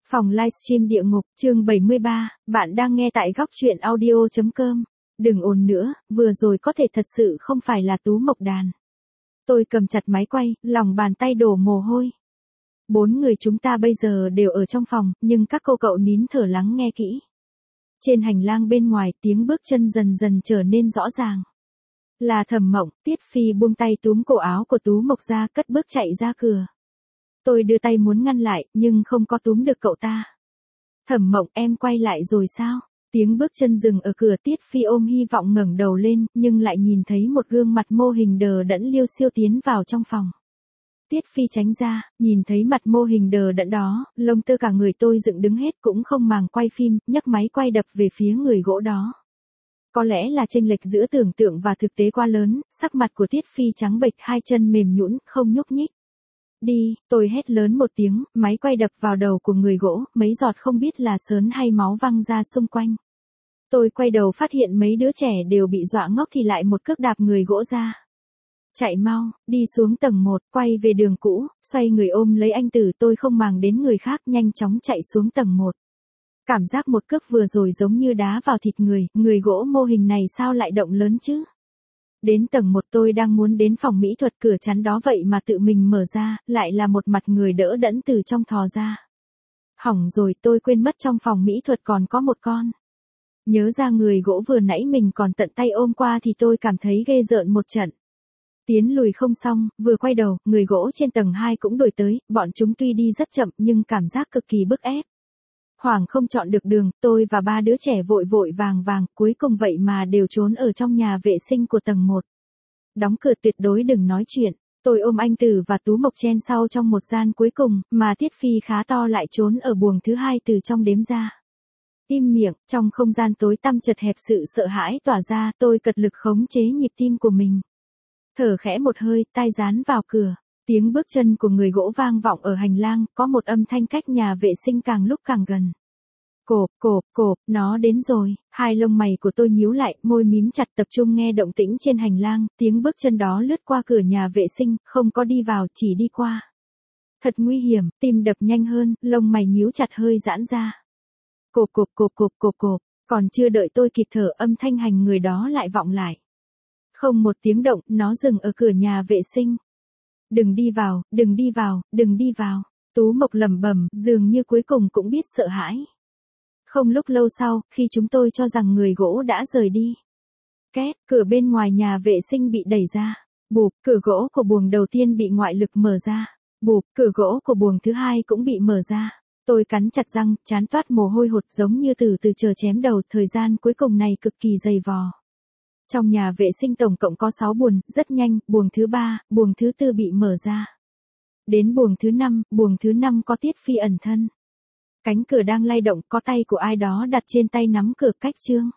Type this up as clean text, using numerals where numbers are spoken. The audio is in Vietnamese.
Phòng livestream địa ngục, chương 73, bạn đang nghe tại góc truyện audio.com. Đừng ồn nữa, vừa rồi có thể thật sự không phải là Tú Mộc đàn. Tôi cầm chặt máy quay, lòng bàn tay đổ mồ hôi. 4 người chúng ta bây giờ đều ở trong phòng, nhưng các cô cậu nín thở lắng nghe kỹ. Trên hành lang bên ngoài, tiếng bước chân dần dần trở nên rõ ràng. Là Thẩm Mộng. Tiết Phi buông tay túm cổ áo của Tú Mộc ra, cất bước chạy ra cửa. Tôi đưa tay muốn ngăn lại, nhưng không có túm được cậu ta. Thẩm Mộng, em quay lại rồi sao? Tiếng bước chân dừng ở cửa. Tiết Phi ôm hy vọng ngẩng đầu lên, nhưng lại nhìn thấy một gương mặt mô hình đờ đẫn liêu xiêu tiến vào trong phòng. Tiết Phi tránh ra, nhìn thấy mặt mô hình đờ đẫn đó, lông tơ cả người tôi dựng đứng hết, cũng không màng quay phim, nhấc máy quay đập về phía người gỗ đó. Có lẽ là chênh lệch giữa tưởng tượng và thực tế quá lớn, sắc mặt của Tiết Phi trắng bệch, hai chân mềm nhũn, không nhúc nhích. Đi, tôi hét lớn một tiếng, máy quay đập vào đầu của người gỗ, mấy giọt không biết là sớn hay máu văng ra xung quanh. Tôi quay đầu phát hiện mấy đứa trẻ đều bị dọa ngốc thì lại một cước đạp người gỗ ra. Chạy mau, đi xuống tầng 1, quay về đường cũ, xoay người ôm lấy anh Tử, tôi không màng đến người khác, nhanh chóng chạy xuống tầng 1. Cảm giác một cước vừa rồi giống như đá vào thịt người gỗ mô hình này sao lại động lớn chứ? Đến tầng 1 tôi đang muốn đến phòng mỹ thuật, cửa chắn đó vậy mà tự mình mở ra, lại là một mặt người đỡ đẫn từ trong thò ra. Hỏng rồi, tôi quên mất trong phòng mỹ thuật còn có một con. Nhớ ra người gỗ vừa nãy mình còn tận tay ôm qua thì tôi cảm thấy ghê rợn một trận. Tiến lùi không xong, vừa quay đầu, người gỗ trên tầng 2 cũng đuổi tới, bọn chúng tuy đi rất chậm nhưng cảm giác cực kỳ bức ép. Hoảng không chọn được đường, tôi và 3 đứa trẻ vội vội vàng vàng, cuối cùng vậy mà đều trốn ở trong nhà vệ sinh của tầng 1. Đóng cửa, tuyệt đối đừng nói chuyện. Tôi ôm anh Tử và Tú Mộc chen sau trong một gian cuối cùng, mà Tiết Phi khá to lại trốn ở buồng thứ 2 từ trong đếm ra. Im miệng, trong không gian tối tăm chật hẹp sự sợ hãi tỏa ra, tôi cật lực khống chế nhịp tim của mình. Thở khẽ một hơi, tai dán vào cửa. Tiếng bước chân của người gỗ vang vọng ở hành lang, có một âm thanh cách nhà vệ sinh càng lúc càng gần. Cộp, nó đến rồi. Hai lông mày của tôi nhíu lại, môi mím chặt, tập trung nghe động tĩnh trên hành lang, tiếng bước chân đó lướt qua cửa nhà vệ sinh, không có đi vào, chỉ đi qua. Thật nguy hiểm, tim đập nhanh hơn, lông mày nhíu chặt hơi giãn ra. Cộp, còn chưa đợi tôi kịp thở, âm thanh hành người đó lại vọng lại. Không một tiếng động, nó dừng ở cửa nhà vệ sinh. Đừng đi vào. Tú Mộc lẩm bẩm, dường như cuối cùng cũng biết sợ hãi. Không lúc lâu sau, khi chúng tôi cho rằng người gỗ đã rời đi. Két, cửa bên ngoài nhà vệ sinh bị đẩy ra. Bụp, cửa gỗ của buồng đầu tiên bị ngoại lực mở ra. Bụp, cửa gỗ của buồng thứ 2 cũng bị mở ra. Tôi cắn chặt răng, trán toát mồ hôi hột giống như từ chờ chém đầu, thời gian cuối cùng này cực kỳ dày vò. Trong nhà vệ sinh tổng cộng có 6 buồng, rất nhanh, buồng thứ 3, buồng thứ 4 bị mở ra. Đến buồng thứ 5 có Tiết Phi ẩn thân. Cánh cửa đang lay động, có tay của ai đó đặt trên tay nắm cửa cách trương.